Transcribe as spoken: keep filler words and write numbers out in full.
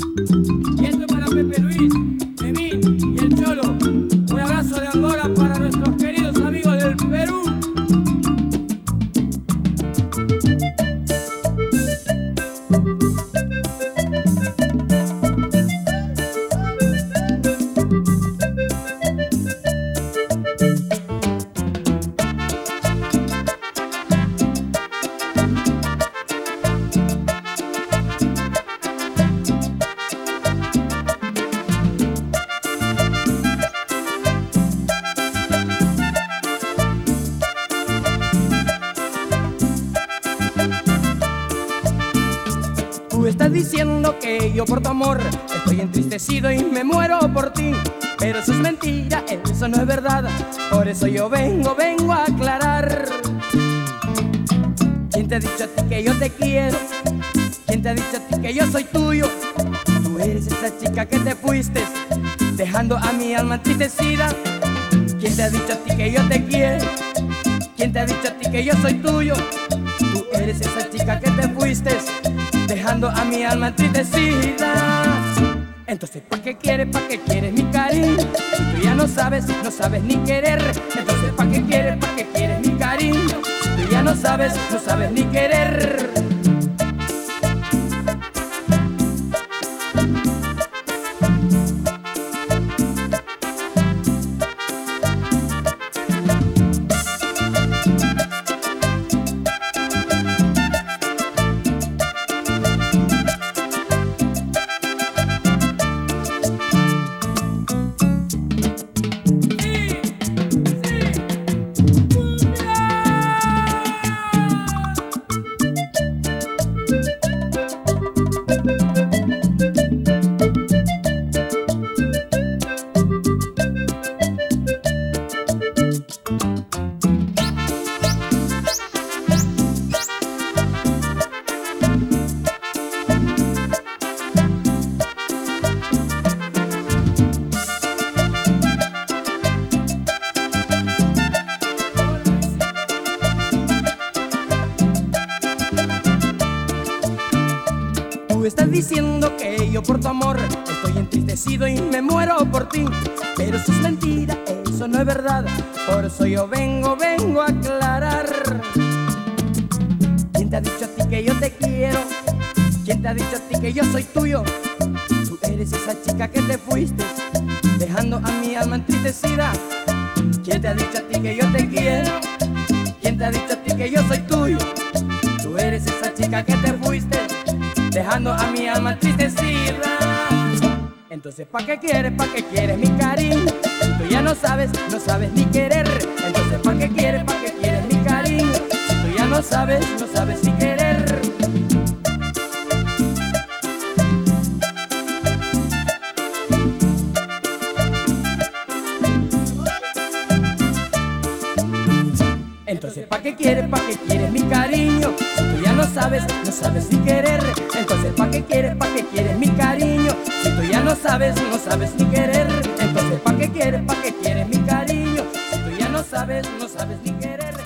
Y esto para Pepe Luis, Memín y el Cholo. Un abrazo de Angora para nuestros queridos amigos del Perú. Tú estás diciendo que yo por tu amor estoy entristecido y me muero por ti, pero eso es mentira, eso no es verdad. Por eso yo vengo, vengo a aclarar. ¿Quién te ha dicho a ti que yo te quiero? ¿Quién te ha dicho a ti que yo soy tuyo? Tú eres esa chica que te fuiste, dejando a mi alma entristecida. ¿Quién te ha dicho a ti que yo te quiero? ¿Quién te ha dicho a ti que yo soy tuyo? Tú eres esa chica que te fuiste, dejando a mi alma entristecida. Entonces, ¿pa' qué quieres, pa' qué quieres mi cariño? Si tú ya no sabes, no sabes ni querer. Entonces, ¿pa' qué quieres, pa' qué quieres mi cariño? Si tú ya no sabes, no sabes ni querer. Tú estás diciendo que yo por tu amor estoy entristecido y me muero por ti, pero eso es mentira, eso no es verdad. Por eso yo vengo, vengo a aclarar. ¿Quién te ha dicho a ti que yo te quiero? ¿Quién te ha dicho a ti que yo soy tuyo? Tú eres esa chica que te fuiste, dejando a mi alma entristecida. ¿Quién te ha dicho a ti que yo te quiero? ¿Quién te ha dicho a ti que yo soy tuyo? Tú eres esa chica que te fuiste, dejando a mi alma entristecida. Entonces, ¿pa' qué quieres, pa' qué quieres mi cariño? Si tú ya no sabes, no sabes ni querer. Entonces, ¿pa' qué quieres, pa' qué quieres mi cariño? Si tú ya no sabes, no sabes ni querer. Entonces, ¿pa' qué quieres, pa' qué quieres mi cariño? Si tú ya no sabes, no sabes ni querer. Entonces, ¿pa' qué quieres, pa' qué quieres mi cariño? Si tú ya no sabes, no sabes ni querer. Entonces, ¿pa' qué quieres, pa' qué quieres mi cariño? Si tú ya no sabes, no sabes ni querer.